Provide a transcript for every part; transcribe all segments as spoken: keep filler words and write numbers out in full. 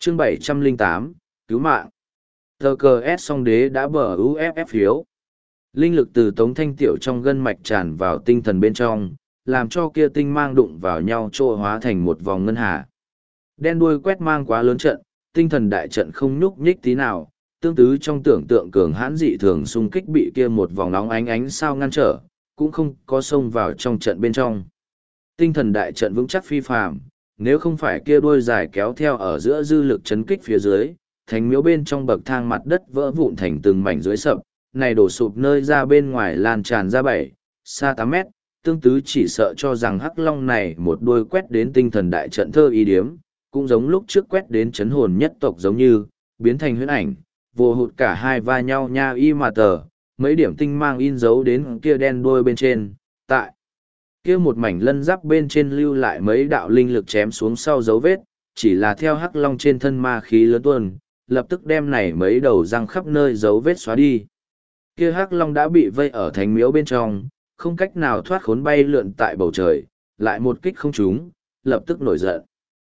chương bảy trăm lẻ tám, cứu mạng. Tờ cờ S song đế đã bờ u ép ép phiếu. Linh lực từ Tống Thanh Tiểu trong gân mạch tràn vào tinh thần bên trong, làm cho kia tinh mang đụng vào nhau trô hóa thành một vòng ngân hà. Đen đuôi quét mang quá lớn trận, tinh thần đại trận không nhúc nhích tí nào, tương tứ trong tưởng tượng cường hãn dị thường xung kích bị kia một vòng nóng ánh ánh sao ngăn trở, cũng không có xông vào trong trận bên trong. Tinh thần đại trận vững chắc phi phàm, nếu không phải kia đuôi dài kéo theo ở giữa dư lực chấn kích phía dưới, thánh miếu bên trong bậc thang mặt đất vỡ vụn thành từng mảnh dưới sập, này đổ sụp nơi ra bên ngoài lan tràn ra bảy, xa tám mét, tương tứ chỉ sợ cho rằng hắc long này một đuôi quét đến tinh thần đại trận thơ ý điếm, cũng giống lúc trước quét đến chấn hồn nhất tộc giống như, biến thành huyễn ảnh, vô hụt cả hai va nhau nha y mà tờ, mấy điểm tinh mang in dấu đến kia đen đuôi bên trên, tại kia một mảnh lân giáp bên trên lưu lại mấy đạo linh lực chém xuống sau dấu vết, chỉ là theo hắc long trên thân ma khí lớn tuôn, lập tức đem này mấy đầu răng khắp nơi dấu vết xóa đi. Kia hắc long đã bị vây ở thánh miếu bên trong, không cách nào thoát khốn bay lượn tại bầu trời, lại một kích không trúng, lập tức nổi giận.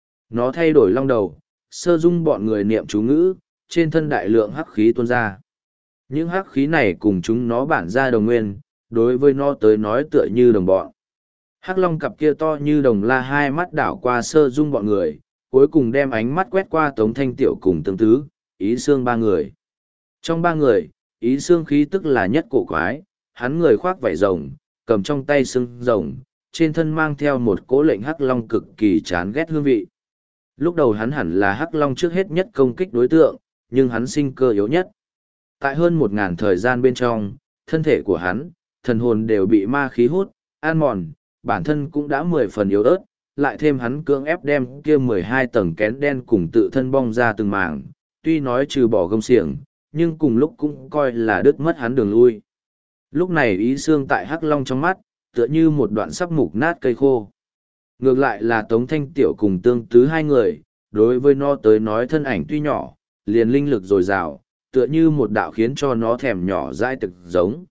Nó thay đổi long đầu, sơ dung bọn người niệm chú ngữ, trên thân đại lượng hắc khí tuôn ra. Những hắc khí này cùng chúng nó bản ra đồng nguyên, đối với nó tới nói tựa như đồng bọn. Hắc long cặp kia to như đồng la hai mắt đảo qua sơ dung bọn người, cuối cùng đem ánh mắt quét qua Tống Thanh Tiểu cùng Tương Tứ, Ý Xương ba người. Trong ba người, Ý Xương khí tức là nhất cổ quái, hắn người khoác vảy rồng, cầm trong tay xương rồng, trên thân mang theo một cỗ lệnh hắc long cực kỳ chán ghét hương vị. Lúc đầu hắn hẳn là hắc long trước hết nhất công kích đối tượng, nhưng hắn sinh cơ yếu nhất. Tại hơn một ngàn thời gian bên trong, thân thể của hắn, thần hồn đều bị ma khí hút, an mòn, bản thân cũng đã mười phần yếu ớt, lại thêm hắn cưỡng ép đem kia mười hai tầng kén đen cùng tự thân bong ra từng mảng, tuy nói trừ bỏ gông xiềng, nhưng cùng lúc cũng coi là đứt mất hắn đường lui. Lúc này Ý Xương tại hắc long trong mắt, tựa như một đoạn sắp mục nát cây khô. Ngược lại là Tống Thanh Tiểu cùng Tương Tứ hai người, đối với nó tới nói thân ảnh tuy nhỏ, liền linh lực dồi dào, tựa như một đạo khiến cho nó thèm nhỏ dãi thực giống.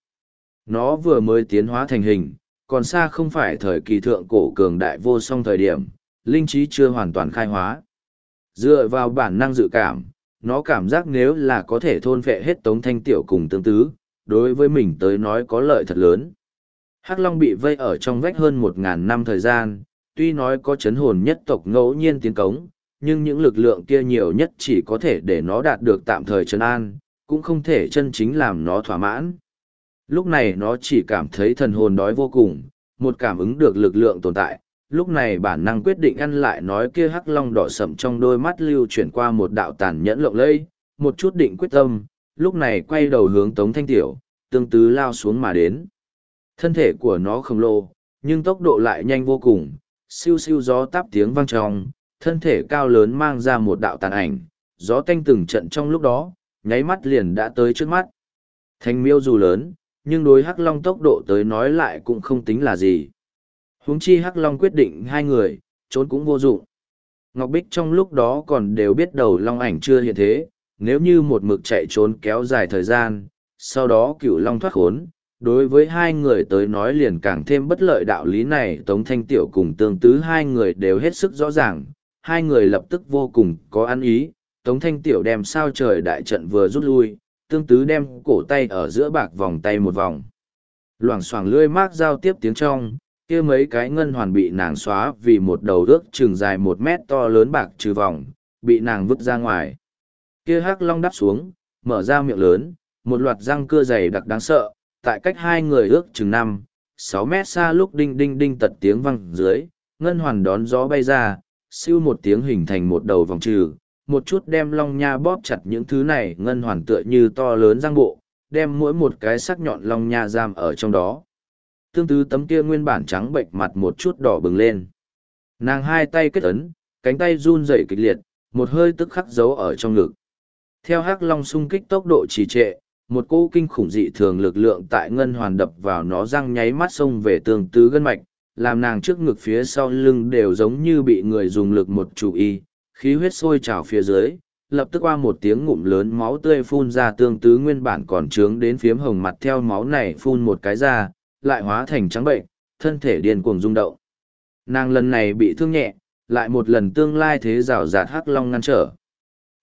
Nó vừa mới tiến hóa thành hình, còn xa không phải thời kỳ thượng cổ cường đại vô song thời điểm, linh trí chưa hoàn toàn khai hóa. Dựa vào bản năng dự cảm, nó cảm giác nếu là có thể thôn phệ hết Tống Thanh Tiểu cùng Tương Tứ, đối với mình tới nói có lợi thật lớn. Hắc Long bị vây ở trong vách hơn một ngàn năm thời gian, tuy nói có chấn hồn nhất tộc ngẫu nhiên tiến cống, nhưng những lực lượng kia nhiều nhất chỉ có thể để nó đạt được tạm thời trấn an, cũng không thể chân chính làm nó thỏa mãn. Lúc này nó chỉ cảm thấy thần hồn đói vô cùng, một cảm ứng được lực lượng tồn tại, lúc này bản năng quyết định ăn lại nói kia hắc long đỏ sậm trong đôi mắt lưu chuyển qua một đạo tàn nhẫn lộng lẫy, một chút định quyết tâm, lúc này quay đầu hướng Tống Thanh Tiểu, Tương Tứ lao xuống mà đến. Thân thể của nó khổng lồ, nhưng tốc độ lại nhanh vô cùng, siêu siêu gió táp tiếng vang trong, thân thể cao lớn mang ra một đạo tàn ảnh, gió tanh từng trận trong lúc đó, nháy mắt liền đã tới trước mắt. Thanh miêu dù lớn, nhưng đối hắc long tốc độ tới nói lại cũng không tính là gì. Huống chi hắc long quyết định hai người, trốn cũng vô dụng. Ngọc Bích trong lúc đó còn đều biết đầu long ảnh chưa hiện thế, nếu như một mực chạy trốn kéo dài thời gian, sau đó cửu long thoát khốn, đối với hai người tới nói liền càng thêm bất lợi. Đạo lý này Tống Thanh Tiểu cùng Tương Tứ hai người đều hết sức rõ ràng, hai người lập tức vô cùng có ăn ý. Tống Thanh Tiểu đem sao trời đại trận vừa rút lui, Tương Tứ đem cổ tay ở giữa bạc vòng tay một vòng. Loảng xoảng lưỡi mác giao tiếp tiếng trong, kia mấy cái ngân hoàn bị nàng xóa vì một đầu ước chừng dài một mét to lớn bạc trừ vòng, bị nàng vứt ra ngoài. Kia hắc long đắp xuống, mở ra miệng lớn, một loạt răng cưa dày đặc đáng sợ, tại cách hai người ước chừng năm, sáu mét xa lúc đinh đinh đinh tật tiếng vang dưới, ngân hoàn đón gió bay ra, siêu một tiếng hình thành một đầu vòng trừ, một chút đem long nha bóp chặt những thứ này ngân hoàn tựa như to lớn răng bộ, đem mỗi một cái sắc nhọn long nha giam ở trong đó. Tương Tứ tấm kia nguyên bản trắng bệnh mặt một chút đỏ bừng lên. Nàng hai tay kết ấn, cánh tay run rẩy kịch liệt, một hơi tức khắc giấu ở trong ngực. Theo hắc long xung kích tốc độ trì trệ, một cỗ kinh khủng dị thường lực lượng tại ngân hoàn đập vào nó răng nháy mắt xông về Tương Tứ gân mạch, làm nàng trước ngực phía sau lưng đều giống như bị người dùng lực một chủ y, khí huyết sôi trào phía dưới, lập tức qua một tiếng ngụm lớn máu tươi phun ra. Tương Tứ nguyên bản còn trướng đến phiếm hồng mặt theo máu này phun một cái ra, lại hóa thành trắng bệnh, thân thể điên cuồng rung động. Nàng lần này bị thương nhẹ, lại một lần tương lai thế rào rạt hắc long ngăn trở.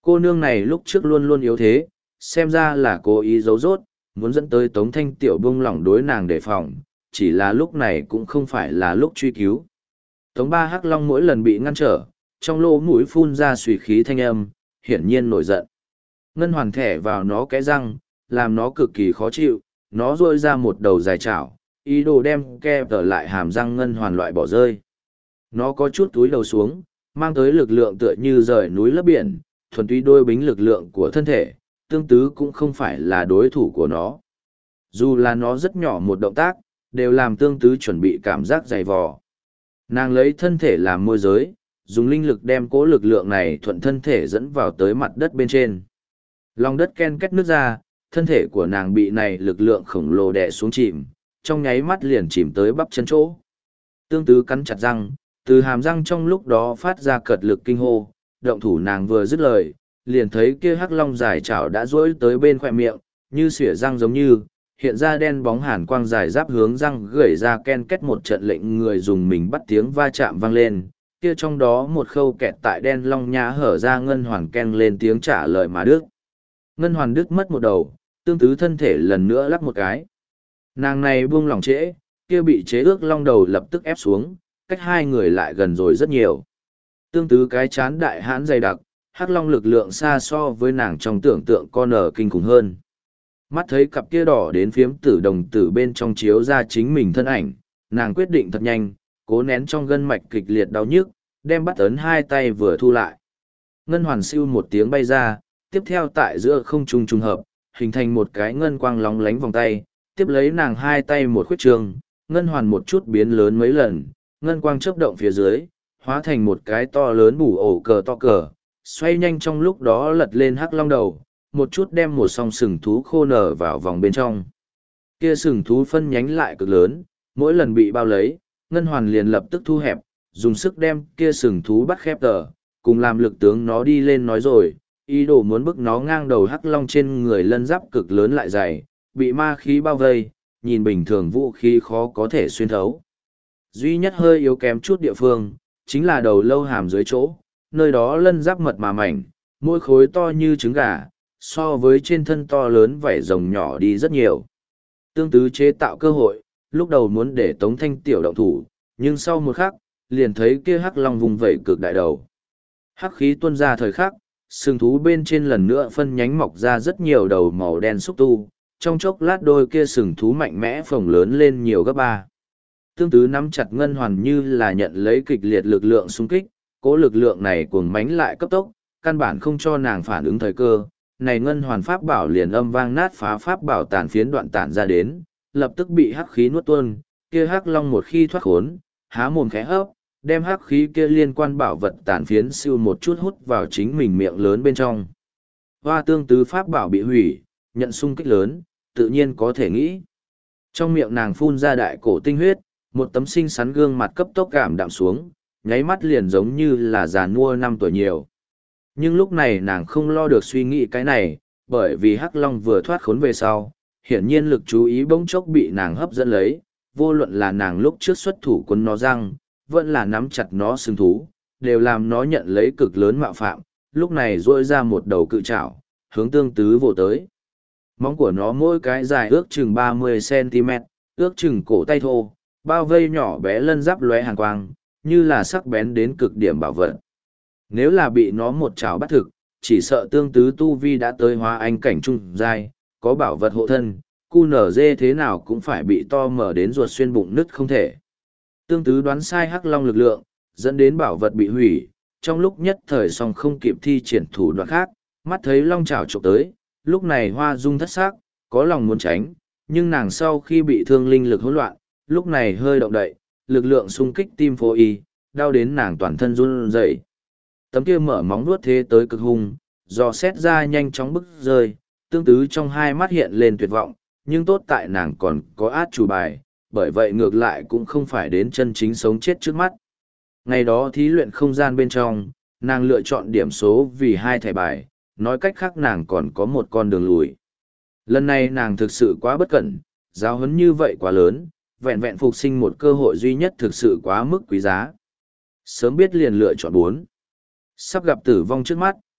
Cô nương này lúc trước luôn luôn yếu thế, xem ra là cố ý giấu rốt, muốn dẫn tới Tống Thanh Tiểu buông lỏng đối nàng đề phòng, chỉ là lúc này cũng không phải là lúc truy cứu. Tống Ba Hắc Long mỗi lần bị ngăn trở, trong lỗ mũi phun ra suy khí thanh âm, hiển nhiên nổi giận. Ngân hoàn thẻ vào nó cái răng, làm nó cực kỳ khó chịu, nó rôi ra một đầu dài chảo, ý đồ đem ke trở lại hàm răng ngân hoàn loại bỏ rơi. Nó có chút túi đầu xuống, mang tới lực lượng tựa như rời núi lấp biển, thuần túy đôi bính lực lượng của thân thể, tương tứ cũng không phải là đối thủ của nó. Dù là nó rất nhỏ một động tác, đều làm tương tứ chuẩn bị cảm giác dày vò. Nàng lấy thân thể làm môi giới, dùng linh lực đem cố lực lượng này thuận thân thể dẫn vào tới mặt đất bên trên. Lòng đất ken két nước ra, thân thể của nàng bị này lực lượng khổng lồ đè xuống chìm, trong nháy mắt liền chìm tới bắp chân chỗ. Tương tứ cắn chặt răng, từ hàm răng trong lúc đó phát ra cật lực kinh hô, động thủ nàng vừa dứt lời, liền thấy kia hắc long dài chảo đã duỗi tới bên khóe miệng, như xỉa răng giống như, hiện ra đen bóng hàn quang dài giáp hướng răng gửi ra ken két một trận lệnh người dùng mình bắt tiếng va chạm vang lên, kia trong đó một khâu kẹt tại đen long nhã hở ra ngân hoàn ken lên tiếng trả lời mà đức. Ngân hoàn đức mất một đầu, tương tứ thân thể lần nữa lắc một cái. Nàng này buông lỏng trễ, kia bị chế ước long đầu lập tức ép xuống, cách hai người lại gần rồi rất nhiều. Tương tứ cái chán đại hãn dày đặc, hắc long lực lượng xa so với nàng trong tưởng tượng con ở kinh khủng hơn. Mắt thấy cặp kia đỏ đến phiếm tử đồng tử bên trong chiếu ra chính mình thân ảnh, nàng quyết định thật nhanh, cố nén trong gân mạch kịch liệt đau nhức, đem bắt ấn hai tay vừa thu lại. Ngân hoàn siêu một tiếng bay ra, tiếp theo tại giữa không trung trùng hợp, hình thành một cái ngân quang lóng lánh vòng tay, tiếp lấy nàng hai tay một khuyết trường, ngân hoàn một chút biến lớn mấy lần, ngân quang chớp động phía dưới, hóa thành một cái to lớn bù ổ cờ to cờ, xoay nhanh trong lúc đó lật lên hắc long đầu, một chút đem một song sừng thú khô nở vào vòng bên trong. Kia sừng thú phân nhánh lại cực lớn, mỗi lần bị bao lấy, ngân hoàn liền lập tức thu hẹp, dùng sức đem kia sừng thú bắt khép tờ, cùng làm lực tướng nó đi lên nói rồi, ý đồ muốn bức nó ngang đầu hắc long trên người lân giáp cực lớn lại dày, bị ma khí bao vây, nhìn bình thường vũ khí khó có thể xuyên thấu. Duy nhất hơi yếu kém chút địa phương, chính là đầu lâu hàm dưới chỗ, nơi đó lân giáp mật mà mảnh, mỗi khối to như trứng gà, so với trên thân to lớn vảy rồng nhỏ đi rất nhiều. Tương tứ chế tạo cơ hội, lúc đầu muốn để Tống Thanh Tiểu động thủ, nhưng sau một khắc, liền thấy kia hắc long vùng vẩy cực đại đầu. Hắc khí tuôn ra thời khắc, sừng thú bên trên lần nữa phân nhánh mọc ra rất nhiều đầu màu đen xúc tu, trong chốc lát đôi kia sừng thú mạnh mẽ phồng lớn lên nhiều gấp ba. Tương tứ nắm chặt ngân hoàn như là nhận lấy kịch liệt lực lượng xung kích, cố lực lượng này cuồng mánh lại cấp tốc, căn bản không cho nàng phản ứng thời cơ. Này ngân hoàn pháp bảo liền âm vang nát phá pháp bảo tàn phiến đoạn tản ra đến, lập tức bị hắc khí nuốt tuôn, kia hắc long một khi thoát khốn, há mồm khẽ hấp, đem hắc khí kia liên quan bảo vật tàn phiến siêu một chút hút vào chính mình miệng lớn bên trong. Hoa tương tứ pháp bảo bị hủy, nhận xung kích lớn, tự nhiên có thể nghĩ. Trong miệng nàng phun ra đại cổ tinh huyết, một tấm xinh xắn gương mặt cấp tốc cảm đạm xuống, nháy mắt liền giống như là già nua năm tuổi nhiều. Nhưng lúc này nàng không lo được suy nghĩ cái này, bởi vì Hắc Long vừa thoát khốn về sau, hiển nhiên lực chú ý bỗng chốc bị nàng hấp dẫn lấy, vô luận là nàng lúc trước xuất thủ quấn nó răng, vẫn là nắm chặt nó sừng thú, đều làm nó nhận lấy cực lớn mạo phạm, lúc này rỗi ra một đầu cự trảo, hướng tương tứ vồ tới. Móng của nó mỗi cái dài ước chừng ba mươi xăng ti mét, ước chừng cổ tay thô, bao vây nhỏ bé lân giáp lóe hàn quang, như là sắc bén đến cực điểm bảo vật. Nếu là bị nó một chảo bắt thực, chỉ sợ tương tứ tu vi đã tới hóa anh cảnh trung giai, có bảo vật hộ thân, cu nở dê thế nào cũng phải bị to mở đến ruột xuyên bụng nứt không thể. Tương tứ đoán sai hắc long lực lượng, dẫn đến bảo vật bị hủy, trong lúc nhất thời song không kịp thi triển thủ đoạn khác, mắt thấy long chảo chụp tới, lúc này hoa dung thất sắc, có lòng muốn tránh, nhưng nàng sau khi bị thương linh lực hỗn loạn, lúc này hơi động đậy, lực lượng xung kích tim phô y, đau đến nàng toàn thân run rẩy. Tấm kia mở móng nuốt thế tới cực hung, do xét ra nhanh chóng bức rơi, tương tứ trong hai mắt hiện lên tuyệt vọng, nhưng tốt tại nàng còn có át chủ bài, bởi vậy ngược lại cũng không phải đến chân chính sống chết trước mắt. Ngày đó thí luyện không gian bên trong, nàng lựa chọn điểm số vì hai thẻ bài, nói cách khác nàng còn có một con đường lùi. Lần này nàng thực sự quá bất cẩn, giáo huấn như vậy quá lớn, vẹn vẹn phục sinh một cơ hội duy nhất thực sự quá mức quý giá. Sớm biết liền lựa chọn bốn. Sắp gặp tử vong trước mắt,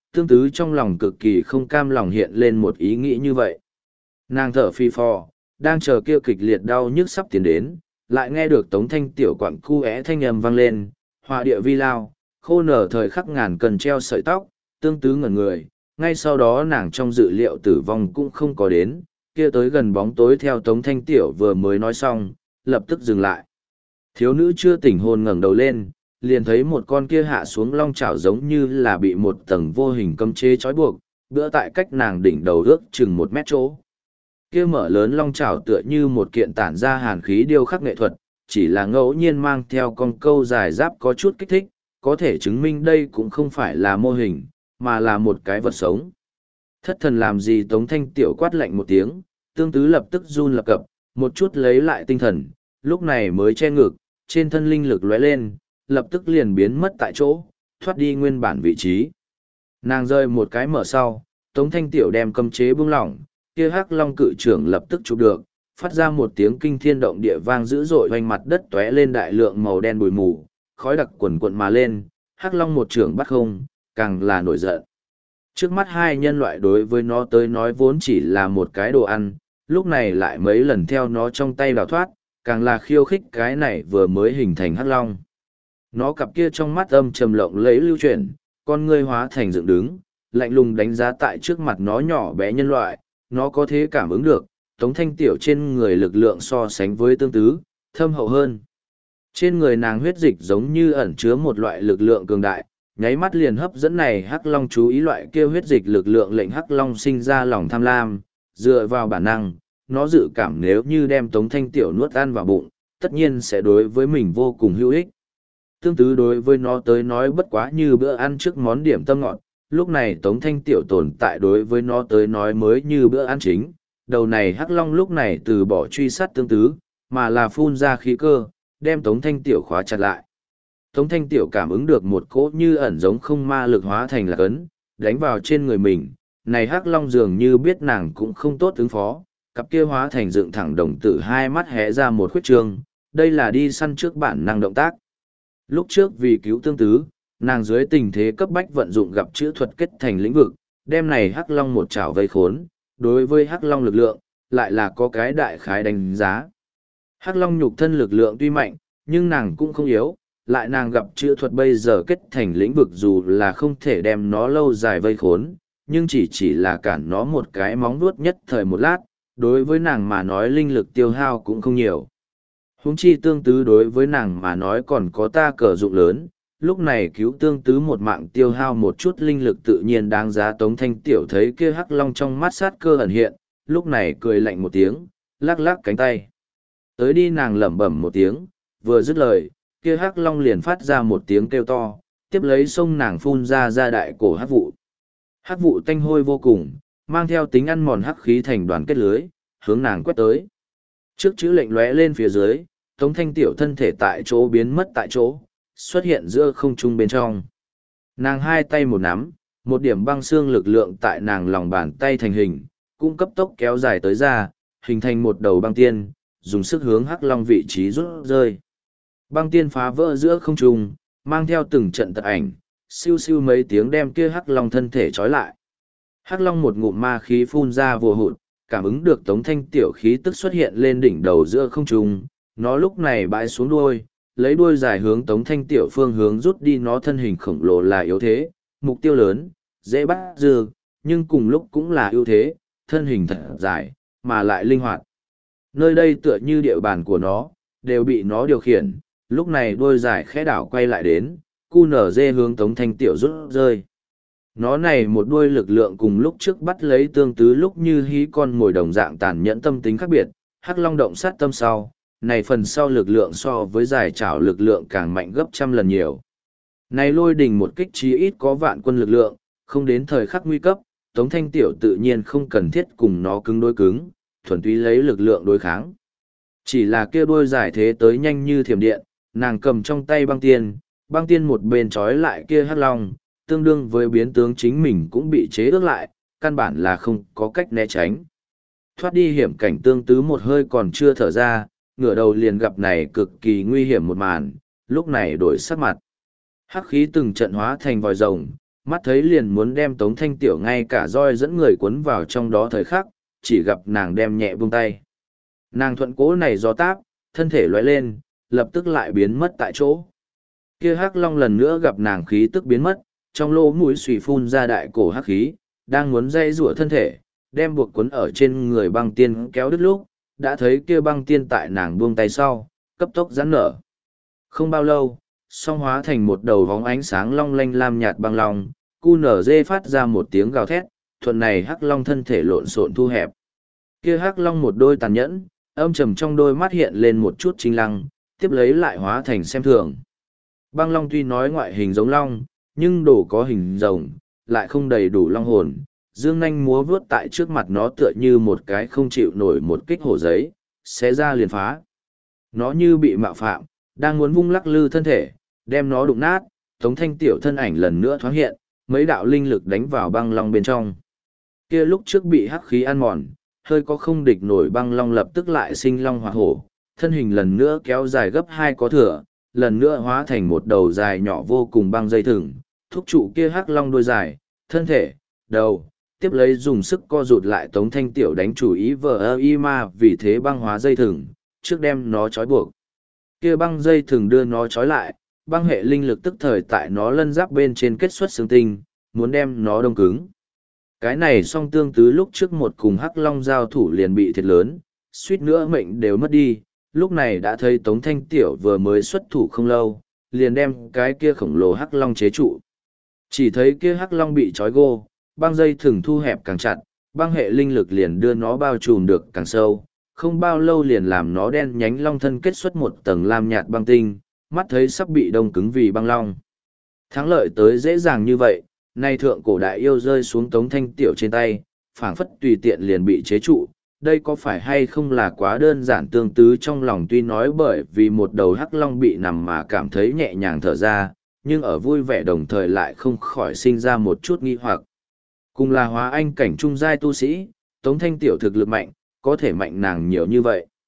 tương tứ trong lòng cực kỳ không cam lòng hiện lên một ý nghĩ như vậy. Nàng thở phi phò, đang chờ kia kịch liệt đau nhức sắp tiến đến, lại nghe được Tống Thanh Tiểu quặng cu é thanh âm vang lên, họa địa vi lao, khô nở thời khắc ngàn cần treo sợi tóc, tương tứ ngẩn người, ngay sau đó nàng trong dự liệu tử vong cũng không có đến, kia tới gần bóng tối theo Tống Thanh Tiểu vừa mới nói xong, lập tức dừng lại. Thiếu nữ chưa tỉnh hồn ngẩng đầu lên, liền thấy một con kia hạ xuống long chảo giống như là bị một tầng vô hình cấm chế trói buộc, bữa tại cách nàng đỉnh đầu ước chừng một mét chỗ. Kia mở lớn long chảo tựa như một kiện tản ra hàn khí điêu khắc nghệ thuật, chỉ là ngẫu nhiên mang theo con câu dài giáp có chút kích thích, có thể chứng minh đây cũng không phải là mô hình, mà là một cái vật sống. Thất thần làm gì? Tống Thanh Tiểu quát lạnh một tiếng, tương tứ lập tức run lập cập, một chút lấy lại tinh thần, lúc này mới che ngực, trên thân linh lực lóe lên, lập tức liền biến mất tại chỗ, thoát đi nguyên bản vị trí. Nàng rơi một cái mở sau, Tống Thanh Tiểu đem cấm chế buông lỏng, kia hắc long cự trưởng lập tức chụp được, phát ra một tiếng kinh thiên động địa vang dữ dội hoành mặt đất tóe lên đại lượng màu đen bụi mù, khói đặc quần quận mà lên, hắc long một trưởng bắt không, càng là nổi giận. Trước mắt hai nhân loại đối với nó tới nói vốn chỉ là một cái đồ ăn, lúc này lại mấy lần theo nó trong tay đào thoát, càng là khiêu khích cái này vừa mới hình thành hắc long. Nó cặp kia trong mắt âm trầm lộng lẫy lưu chuyển, con ngươi hóa thành dựng đứng, lạnh lùng đánh giá tại trước mặt nó nhỏ bé nhân loại, nó có thể cảm ứng được, Tống Thanh Tiểu trên người lực lượng so sánh với tương tứ, thâm hậu hơn. Trên người nàng huyết dịch giống như ẩn chứa một loại lực lượng cường đại, nháy mắt liền hấp dẫn này hắc long chú ý loại kia huyết dịch lực lượng lệnh hắc long sinh ra lòng tham lam, dựa vào bản năng, nó dự cảm nếu như đem Tống Thanh Tiểu nuốt ăn vào bụng, tất nhiên sẽ đối với mình vô cùng hữu ích. Tương tứ đối với nó tới nói bất quá như bữa ăn trước món điểm tâm ngọt, lúc này Tống Thanh Tiểu tồn tại đối với nó tới nói mới như bữa ăn chính. Đầu này hắc long lúc này từ bỏ truy sát tương tứ, mà là phun ra khí cơ, đem Tống Thanh Tiểu khóa chặt lại. Tống Thanh Tiểu cảm ứng được một cỗ như ẩn giống không ma lực hóa thành là cấn, đánh vào trên người mình. Này hắc long dường như biết nàng cũng không tốt ứng phó, cặp kia hóa thành dựng thẳng đồng tử hai mắt hé ra một khuyết trường, đây là đi săn trước bản năng động tác. Lúc trước vì cứu tương tứ, nàng dưới tình thế cấp bách vận dụng gặp chữ thuật kết thành lĩnh vực, đem này hắc long một chảo vây khốn, đối với hắc long lực lượng, lại là có cái đại khái đánh giá. Hắc long nhục thân lực lượng tuy mạnh, nhưng nàng cũng không yếu, lại nàng gặp chữ thuật bây giờ kết thành lĩnh vực dù là không thể đem nó lâu dài vây khốn, nhưng chỉ chỉ là cản nó một cái móng vuốt nhất thời một lát, đối với nàng mà nói linh lực tiêu hao cũng không nhiều. Huống chi tương tứ đối với nàng mà nói còn có ta cờ dụng lớn, lúc này cứu tương tứ một mạng tiêu hao một chút linh lực tự nhiên đáng giá. Tống Thanh Tiểu thấy kia hắc long trong mắt sát cơ ẩn hiện, lúc này cười lạnh một tiếng, lắc lắc cánh tay. Tới đi, nàng lẩm bẩm một tiếng, vừa dứt lời, kia hắc long liền phát ra một tiếng kêu to, tiếp lấy sông nàng phun ra ra đại cổ hắc vụ. Hắc vụ tanh hôi vô cùng, mang theo tính ăn mòn hắc khí thành đoàn kết lưới, hướng nàng quét tới. Trước chữ lệnh lóe lên phía dưới, Tống Thanh Tiểu thân thể tại chỗ biến mất tại chỗ, xuất hiện giữa không trung bên trong. Nàng hai tay một nắm, một điểm băng xương lực lượng tại nàng lòng bàn tay thành hình, cũng cấp tốc kéo dài tới ra, hình thành một đầu băng tiên, dùng sức hướng hắc long vị trí rút rơi. Băng tiên phá vỡ giữa không trung, mang theo từng trận tật ảnh, siêu siêu mấy tiếng đem kia hắc long thân thể trói lại. Hắc long một ngụm ma khí phun ra vồ hụt, cảm ứng được Tống Thanh Tiểu khí tức xuất hiện lên đỉnh đầu giữa không trung, nó lúc này bãi xuống đuôi, lấy đuôi dài hướng Tống Thanh Tiểu phương hướng rút đi. Nó thân hình khổng lồ là yếu thế, mục tiêu lớn, dễ bắt dư, nhưng cùng lúc cũng là ưu thế, thân hình thật dài, mà lại linh hoạt. Nơi đây tựa như địa bàn của nó, đều bị nó điều khiển, lúc này đuôi dài khẽ đảo quay lại đến, cu nở dê hướng Tống Thanh Tiểu rút rơi. Nó này một đuôi lực lượng cùng lúc trước bắt lấy tương tứ lúc như hí con mồi đồng dạng tàn nhẫn tâm tính khác biệt, hắc long động sát tâm sau, này phần sau lực lượng so với giải trảo lực lượng càng mạnh gấp trăm lần nhiều. Này lôi đình một kích chí ít có vạn quân lực lượng, không đến thời khắc nguy cấp, Tống Thanh Tiểu tự nhiên không cần thiết cùng nó cứng đối cứng, thuần túy lấy lực lượng đối kháng. Chỉ là kia đuôi giải thế tới nhanh như thiểm điện, nàng cầm trong tay băng tiên, băng tiên một bên trói lại kia hắc long, tương đương với biến tướng chính mình cũng bị chế ước lại, căn bản là không có cách né tránh. Thoát đi hiểm cảnh tương tứ một hơi còn chưa thở ra, ngửa đầu liền gặp này cực kỳ nguy hiểm một màn, lúc này đổi sắc mặt. Hắc khí từng trận hóa thành vòi rồng, mắt thấy liền muốn đem Tống Thanh Tiểu ngay cả roi dẫn người cuốn vào trong đó thời khắc, chỉ gặp nàng đem nhẹ buông tay. Nàng thuận cố này gió táp, thân thể lóe lên, lập tức lại biến mất tại chỗ. Kia hắc long lần nữa gặp nàng khí tức biến mất, trong lỗ mũi xùy phun ra đại cổ hắc khí, đang muốn dây rủa thân thể, đem buộc cuốn ở trên người băng tiên kéo đứt lúc, đã thấy kia băng tiên tại nàng buông tay sau, cấp tốc giãn nở. Không bao lâu, song hóa thành một đầu vóng ánh sáng long lanh lam nhạt băng long, cu nở dê phát ra một tiếng gào thét, thuận này hắc long thân thể lộn xộn thu hẹp. Kia hắc long một đôi tàn nhẫn, âm trầm trong đôi mắt hiện lên một chút chính lăng, tiếp lấy lại hóa thành xem thường. Băng long tuy nói ngoại hình giống long, nhưng đồ có hình rồng, lại không đầy đủ long hồn, dương nanh múa vướt tại trước mặt nó tựa như một cái không chịu nổi một kích hổ giấy, xé ra liền phá. Nó như bị mạo phạm, đang muốn vung lắc lư thân thể, đem nó đụng nát, Tống Thanh Tiểu thân ảnh lần nữa thoáng hiện, mấy đạo linh lực đánh vào băng long bên trong. Kia lúc trước bị hắc khí ăn mòn, hơi có không địch nổi băng long lập tức lại sinh long hỏa hổ, thân hình lần nữa kéo dài gấp hai có thừa, lần nữa hóa thành một đầu dài nhỏ vô cùng băng dây thừng, thúc trụ kia hắc long đuôi dài, thân thể, đầu, tiếp lấy dùng sức co rụt lại Tống Thanh Tiểu đánh chủ ý vờ ơ y ma vì thế băng hóa dây thừng, trước đem nó trói buộc. Kia băng dây thừng đưa nó trói lại, băng hệ linh lực tức thời tại nó lân giáp bên trên kết xuất xương tinh, muốn đem nó đông cứng. Cái này song tương tứ lúc trước một cùng hắc long giao thủ liền bị thiệt lớn, suýt nữa mệnh đều mất đi, lúc này đã thấy Tống Thanh Tiểu vừa mới xuất thủ không lâu, liền đem cái kia khổng lồ hắc long chế trụ. Chỉ thấy kia hắc long bị trói gô, băng dây thừng thu hẹp càng chặt, băng hệ linh lực liền đưa nó bao trùm được càng sâu, không bao lâu liền làm nó đen nhánh long thân kết xuất một tầng lam nhạt băng tinh, mắt thấy sắp bị đông cứng vì băng long. Thắng lợi tới dễ dàng như vậy, nay thượng cổ đại yêu rơi xuống Tống Thanh Tiểu trên tay, phảng phất tùy tiện liền bị chế trụ, đây có phải hay không là quá đơn giản tương tứ trong lòng tuy nói bởi vì một đầu hắc long bị nằm mà cảm thấy nhẹ nhàng thở ra, nhưng ở vui vẻ đồng thời lại không khỏi sinh ra một chút nghi hoặc. Cùng là hóa anh cảnh trung giai tu sĩ, Tống Thanh Tiểu thực lực mạnh, có thể mạnh nàng nhiều như vậy.